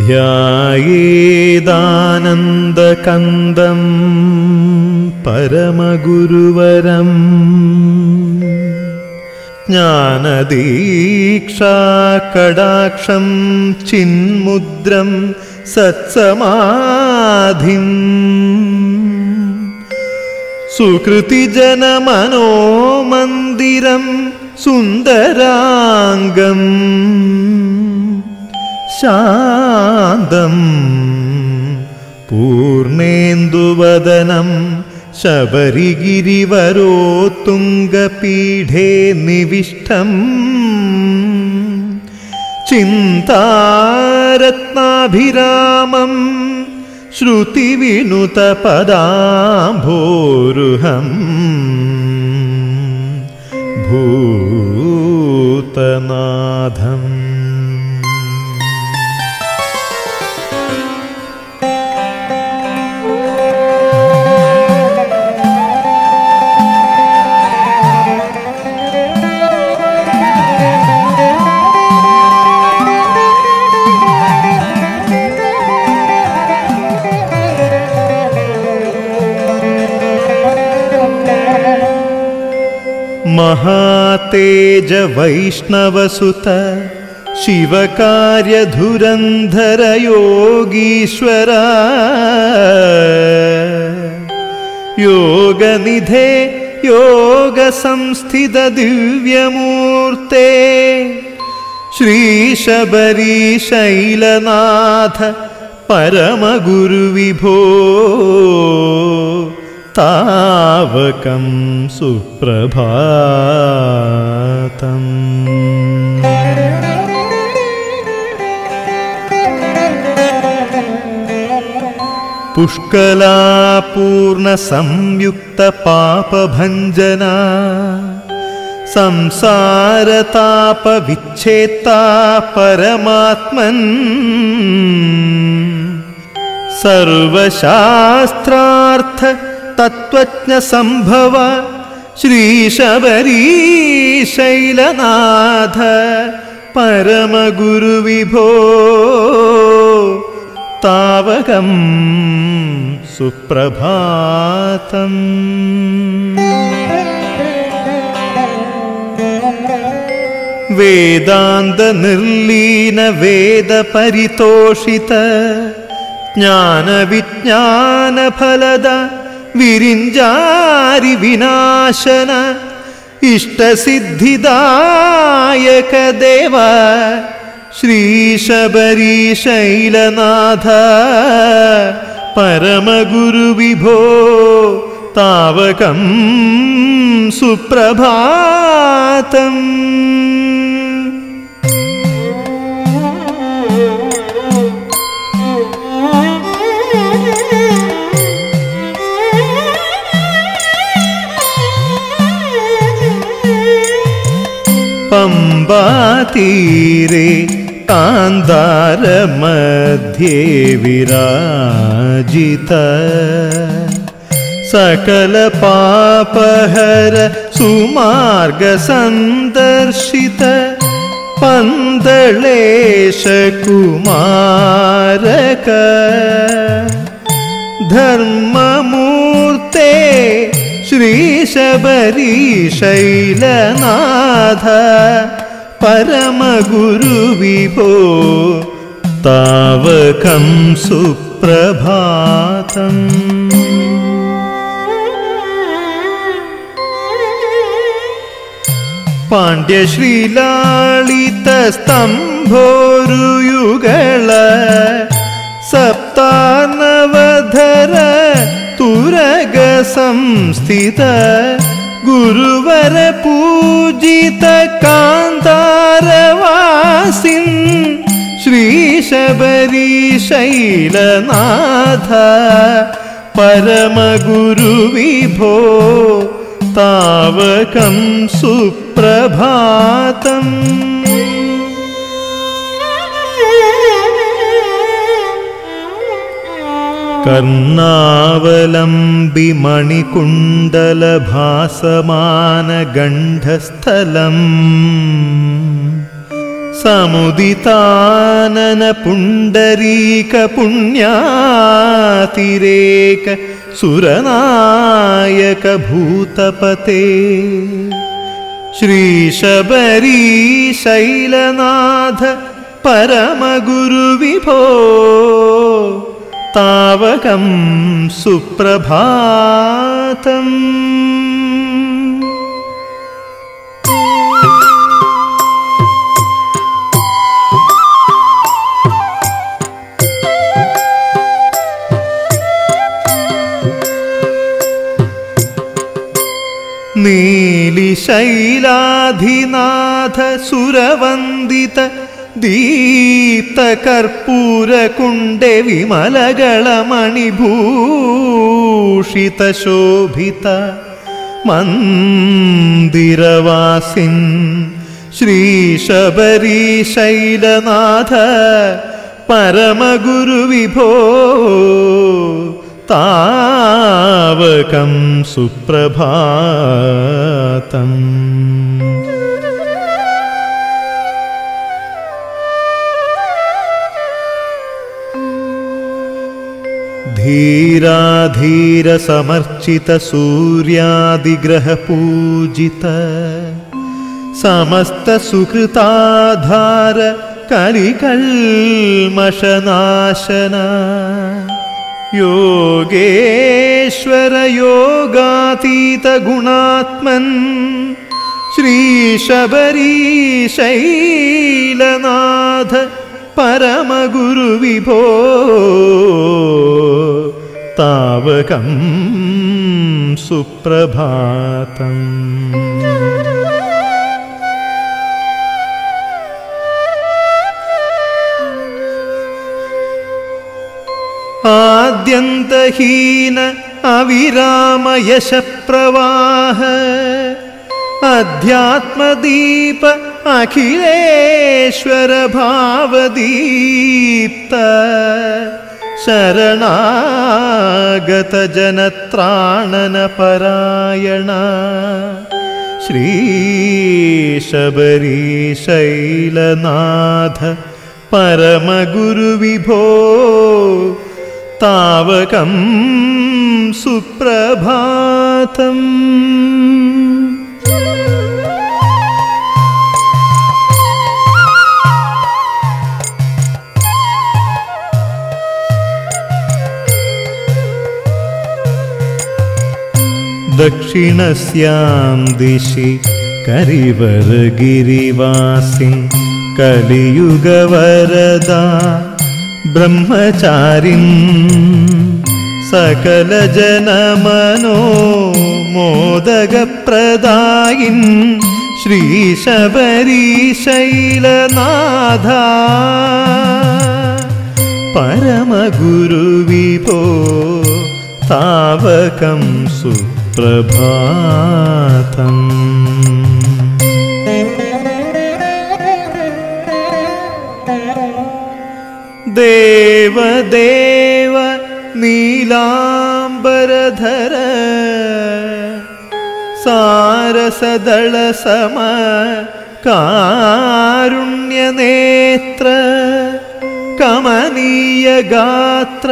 ധ്യായേദാനന്ദകന്ദം പരമഗുരുവരം ജ്ഞാനദീക്ഷാകടാക്ഷം ചിന്മുദ്രം സത്സമാധിം സുകൃതിജനമനോമന്ദിരം സുന്ദരാംഗം ശാന്തം പൂർണേന്ദുവദനം ശബരിഗിരിവരോത്തുംഗപീഠേ നിവിഷ്ടം ചിന്താരത്നാഭിരാമം ശ്രുതിവിനുതപദാംഭോരുഹം ഭൂതനാഥം. महातेज वैष्णवसुत शिवकार्यधुरन्धर योगीश्वर योगनिधे योगसंस्थित दिव्यमूर्ते श्रीशबरीशैलनाथ परमगुरुविभो तावकं सुप्रभातम्. पुष्कलापूर्णसंयुक्तपापभञ्जना संसारतापविच्छेत्ता परमात्मन् सर्वशास्त्रार्थ तत्त्वज्ञ संभव श्रीशबरीशैलनाथ परमगुरुविभो तावकं सुप्रभातम्. वेदान्त निर्लीन वेद परितोषित ज्ञान विज्ञान फलद विरिञ्जारि विनाशन इष्टसिद्धिदायक देव श्रीशबरीशैलनाथ परमगुरुविभो तावकं सुप्रभातम्. पम्बातीरे कान्दारमध्ये विराजित सकलपापहर सुमार्गसन्दर्शित पन्दलेश कुमारक धर्ममूर्ते श्रीशबरीशैलनाथ परमगुरुविभो तावकं सुप्रभातम्. पाण्ड्यश्रीलालितस्तम्भोरुयुगल सप्तार्णवधर तुरग संस्थित गुरुवर पूजित कान्तारवासिन् श्रीशबरीशैलनाथ परमगुरुविभो तावकं सुप्रभातम्. कर्णावलम्बि मणिकुण्डलभासमान गण्डस्थलम् സമുദിതാനന പുണ്ടരീക പുണ്യാതിരേക സുരനായക ഭൂതപതേ ശ്രീശബരീശൈലനാഥ പരമഗുരുവിഭോ താവകം സുപ്രഭാതം. നീലിശൈലാധിനാഥ സുരവന്ദിത ദീപ്തകർപ്പൂരകുണ്ഡേ വിമലകളമണിഭൂഷിത ശോഭിത മന്ദിരവാസിൻ ശ്രീശബരീശൈലനാഥ പരമഗുരുവിഭോ താവകം സുപ്രഭാതം. ധീരാധീര സമർച്ചിത സൂര്യാദിഗ്രഹ പൂജിത സമസ്ത സുകൃതാധാര കലികൽമഷനാശന യോഗേശ്വര യോഗാതീത ഗുണാത്മൻ ശ്രീശബരീശൈലനാഥ പരമഗുരുവിഭോ താവകം സുപ്രഭാതം. ആദ്യന്തഹീന അവിരാമയശപ്രവാഹ അധ്യാത്മദീപ അഖിലേശ്വര ഭാവദീപ്ത ശരണാഗത ജനത്രാണന പരായണ ശ്രീശബരീശൈലനാഥ പരമഗുരുവിഭോ താവകം സുപ്രഭാതം. ദക്ഷിണസ്യാം ദിശി കരിവരഗിരിവാസിൻ കലിയുഗവരദാ ബ്രഹ്മചാരിൻ സകല ജനമനോ മോദകപ്രദായിൻ ശ്രീശബരീശൈലനാഥ പരമഗുരുവിഭോ താവകം സുപ്രഭാതം. ദേവദേവ നീലാംബരധര സാരസദളസമ കാരുണ്യനേത്ര കമനീയഗാത്ര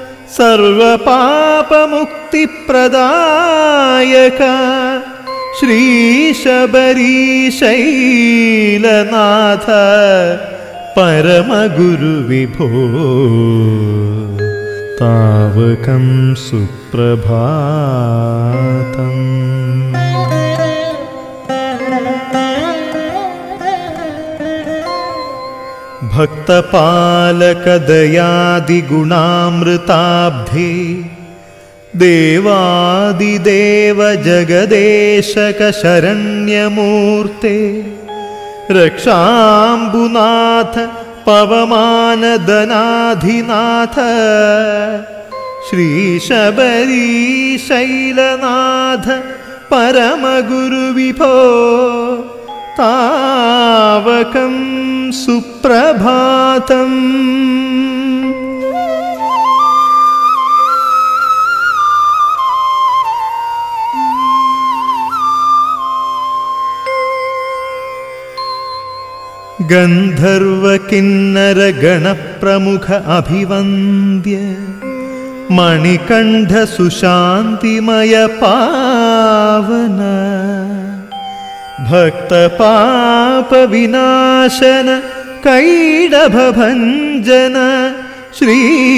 സർവപാപമുക്തിപ്രദായക ശ്രീശബരീശൈലനാഥ പരമഗുരുവിഭോ താവകം സുപ്രഭാതം. ഭക്തപാലകദയാദിഗുണാമൃതാബ്ധേ ദേവാദിദേവ ജഗദേശക ശരണ്യമൂർത്തേ രക്ഷാംബുനാഥ പവമാനദനാധിനാഥ ശ്രീശബരീശൈലനാഥ പരമഗുരുവിഭോ താവകം സുപ്രഭാതം. ഗന്ധർവ കിന്നര ഗണപ്രമുഖ അഭിവന്ദ്യ മണികണ്ഠ സുശാന്തിമയ പാവന ഭക്തപാപ വിനാശന കൈഡഭഭഞ്ജന ശ്രീ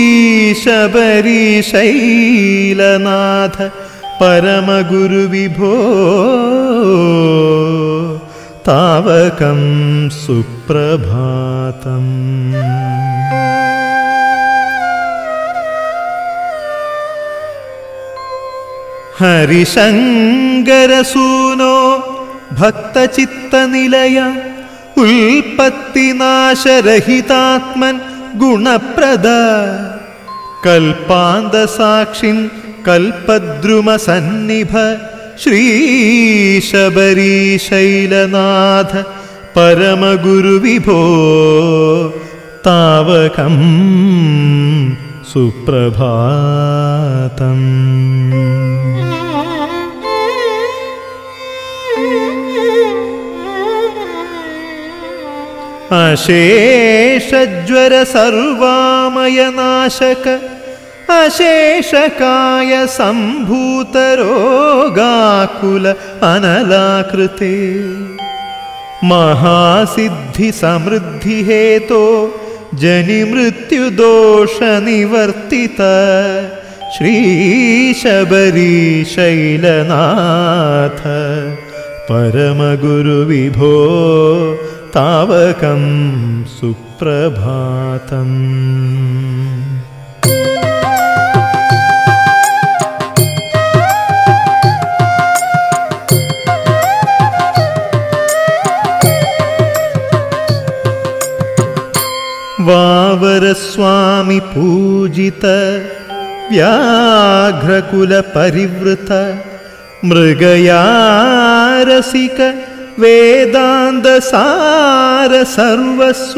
ശബരീശൈലനാഥ പരമഗുരു വിഭോ താവകം സുപ്രഭാതം. ഹരിശങ്കരസൂനോ ഭക്തചിത്തനിലയ ഉൽപ്പത്തിനാശരഹിതാത്മൻ ഗുണപ്രദ കൽപ്പാന്തസാക്ഷിൻ കൽപദ്രുമസന്നിഭ ശ്രീ ശബരീശൈലനാഥ പരമഗുരു വിഭോ താവകം സുപ്രഭാതം. അശേഷജ്വര സർവാമയനാശക അശേഷകായ സംഭൂതരോഗാകുല അനലാകൃതേ മഹാസിദ്ധി സമൃദ്ധി ഹേതോ ജനിമൃത്യുദോഷ നിവർത്തിത ശ്രീ ശബരീശൈലനാഥ പരമഗുരു വിഭോ താവകം സുപ്രഭാതം. വാവരസ്വാമി പൂജിത വ്യാഘ്രകുല പരിവൃത മൃഗയാരസിക വേദാന്തസാര സർവസ്വ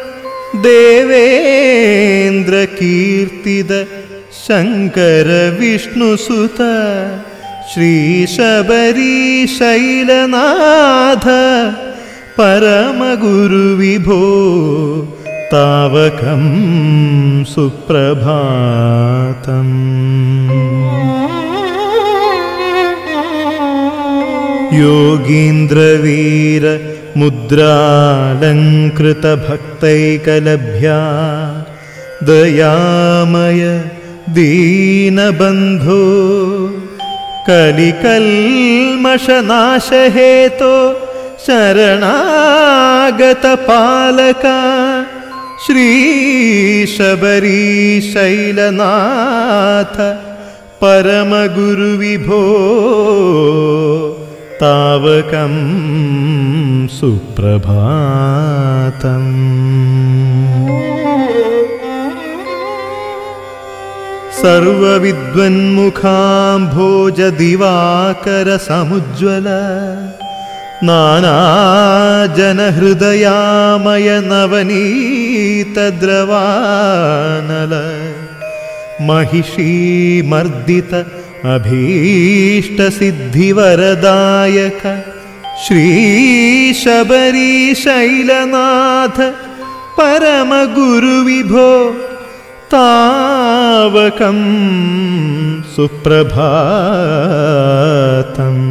ദേവേന്ദ്ര കീർത്തിത ശങ്കര വിഷ്ണുസുത ശ്രീ ശബരീശൈലനാഥ പരമഗുരു വിഭോ താവകം സുപ്രഭാതം. യോഗീന്ദ്രവീര മുദ്രാലംകൃത ഭക്തൈകലഭ്യാ ദയാമയ ദീനബന്ധോ കലികൽമഷനാശഹേതോ ശരണാഗത പാലക ശ്രീ ശബരീശൈലനാഥ പരമഗുരു വിഭോ താവകം സുപ്രഭാതം. സർവവിദ്വന്മുഖാംഭോജ ദിവാകര സമുജ്വല നാനാജനഹൃദയാമയ നവനീതദ്രവാനല महिषीमर्दित अभीष्टसिद्धिवरदायक श्री शबरीशैलनाथ परमगुरुविभो तावकं सुप्रभातम्।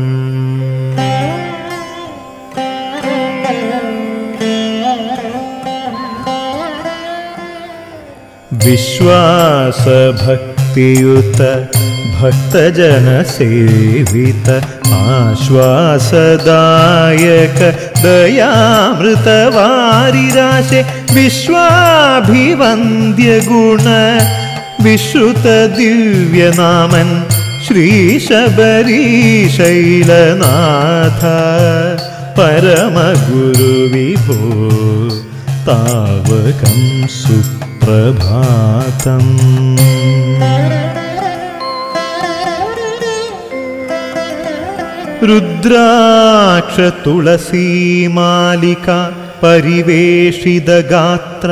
विश्वास भक्तियुत भक्तजन सेवित आश्वासदायक दयामृत वारिराशे विश्वाभिवन्द्य गुण विश्रुत दिव्य नामन श्री शबरीशैलनाथ परम गुरु विभो तावकं सुप्रभातम्। रुद्राक्ष तुलसीमालिका परिवेशित गात्र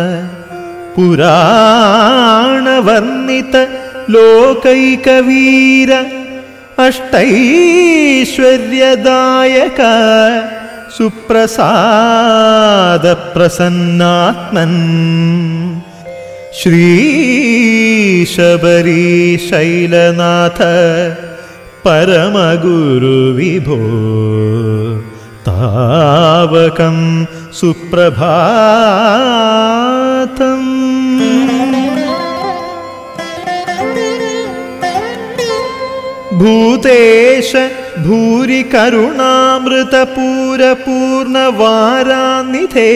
पुराणवर्णित लोकैकवीर अष्टैश्वर्यदायक സുപ്രസാദപ്രസന്നാത്മൻ ശ്രീശബരീശൈലനാഥ പരമഗുരുവിഭോ താവകം സുപ്രഭാതം. ഭൂതേശ ഭൂരി കരുണാമൃതപൂരപൂർണവാരാനിധേ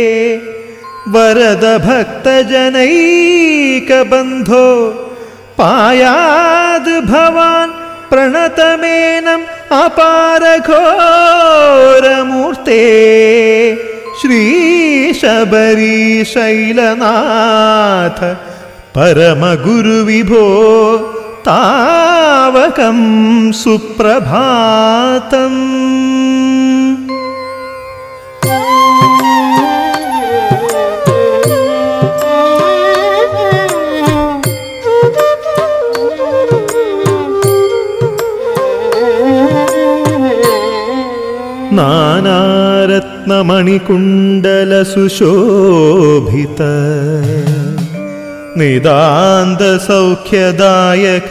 വരദ ഭക്തജനൈകബന്ധോ പായാത് ഭവാൻ പ്രണതമേനം അപാരഘോരമൂർത്തേ ശ്രീശബരീശൈലനാഥ പരമഗുരുവിഭോ താവകം സുപ്രഭാതം. നാനാരത്നമണികുണ്ടലസുശോഭിത നിതാന്തസൗഖ്യദായക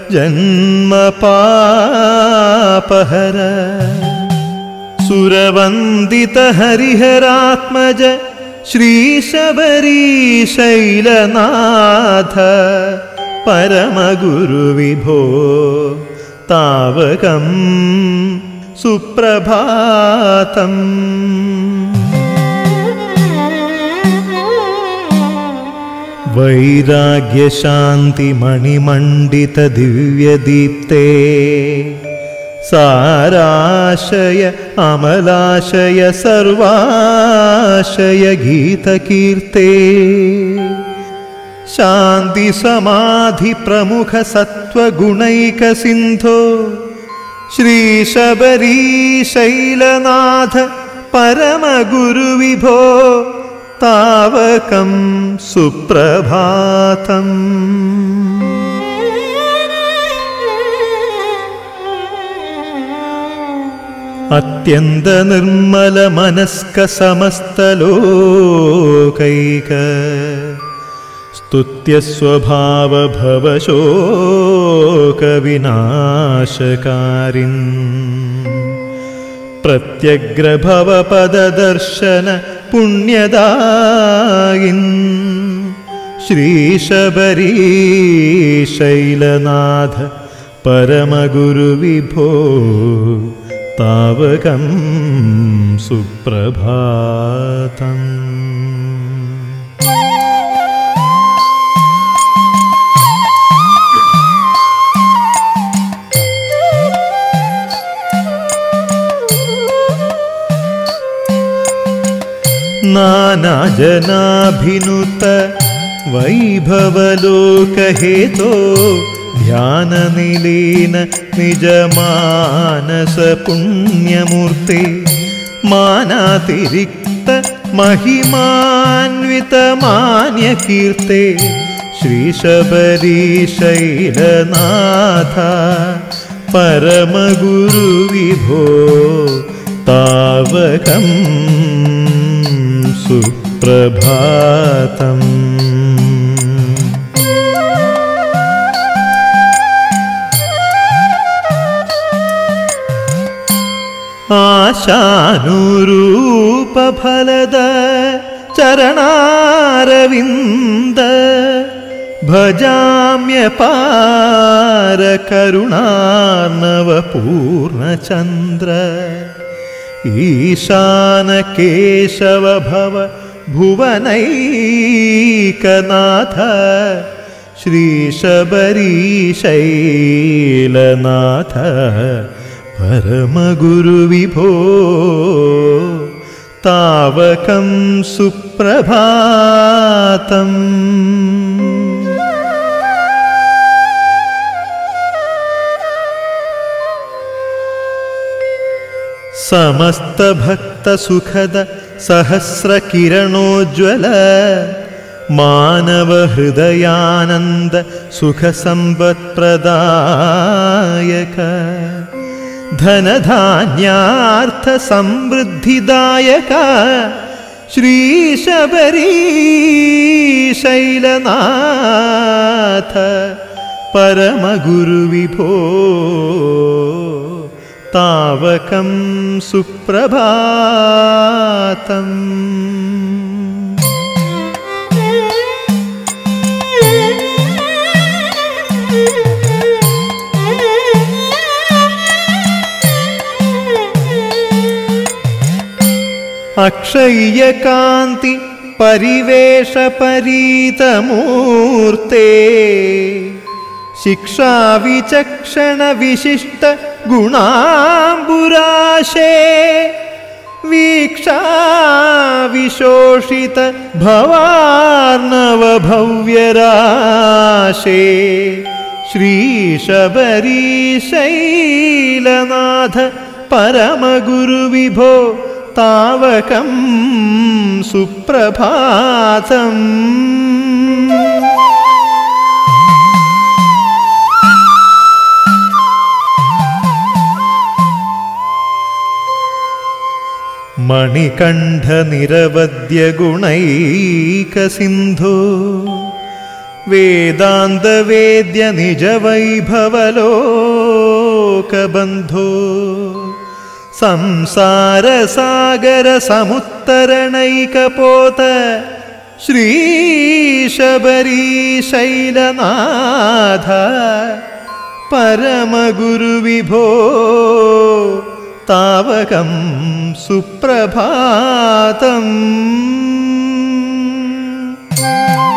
ജന്മപാപഹര സുരവന്ദിത ഹരിഹരാത്മജ ശ്രീശബരീശൈലനാഥ പരമഗുരുവിഭോ താവകം സുപ്രഭാതം. വൈരാഗ്യശാന്തിമണിമണ്ഡിത ദിവ്യദീപ്തേ സാരാശയ അമലാശയ സർവാശയ ഗീതകീർത്തേ ശാന്തി സമാധി പ്രമുഖ സത്വഗുണൈക സിന്ധോ ശ്രീശബരീശൈലനാഥ പരമഗുരുവിഭോ താവകം സുപ്രഭാതം. അത്യന്ത നിർമ്മല മനസ്ക സമസ്തലോകൈക സ്തുത്യസ്വഭാവ ഭവശോകവിനാശകാരിൻ പ്രത്യഗ്രഭവപദദർശന പുണ്യദായിൻ ശ്രീശബരീശൈലനാഥ പരമഗുരുവിഭോ താവകം സുപ്രഭാതം. നാനാജനാഭിനുത വൈഭവലോകഹേതോ ധ്യാനനിലീന നിജമാനസ പുണ്യമൂർത്തി മാനാതിരിക്ത മഹിമാന്വിത മാന്യകീർത്തെ ശ്രീശബരീശൈലനാഥ പരമഗുരുവിഭോ താവകം സുപ്രഭാതം. ആശാനുരൂപഫലദ ചരണാരവിന്ദ ഭജാമ്യപാര കരുണാർണവ പൂർണ്ണചന്ദ്ര ഈശാന കേശവ ഭവ ഭുവനൈകനാഥ ശ്രീശബരീശൈലനാഥ പരമഗുരുവിഭോ താവകം സുപ്രഭാതം. സമസ്തഭക്തസുഖദ സഹസ്രകിരണോജ്വല മാനവഹൃദയാനന്ദ സുഖസമ്പത്പ്രദായക ധനധാന്യാർത്ഥ സമൃദ്ധിദായക ശ്രീശബരീശൈലനാഥ പരമഗുരുവിഭോ താവകം സുപ്രഭാതം. അക്ഷയ്യകാന്തി പരിവേഷപരീതമൂർത്തേ ശിക്ഷാവിചക്ഷണ വിശിഷ്ട ഗുണാംബുരാശേ വീക്ഷാവിശോഷിത ഭവാർണവഭവ്യരാശേ ശ്രീശബരീശൈലനാഥ പരമഗുരുവിഭോ താവകം സുപ്രഭാതം. മണികണ്ഠ നിരവധ്യ ഗുണൈകസിന്ധോ വേദാന്തവേദ്യ നിജവൈഭവലോകബന്ധോ സംസാരസാഗര സമുത്തരണൈകപോത ശ്രീശബരീശൈലനാഥ പരമഗുരുവിഭോ താവകം സുപ്രഭാതം.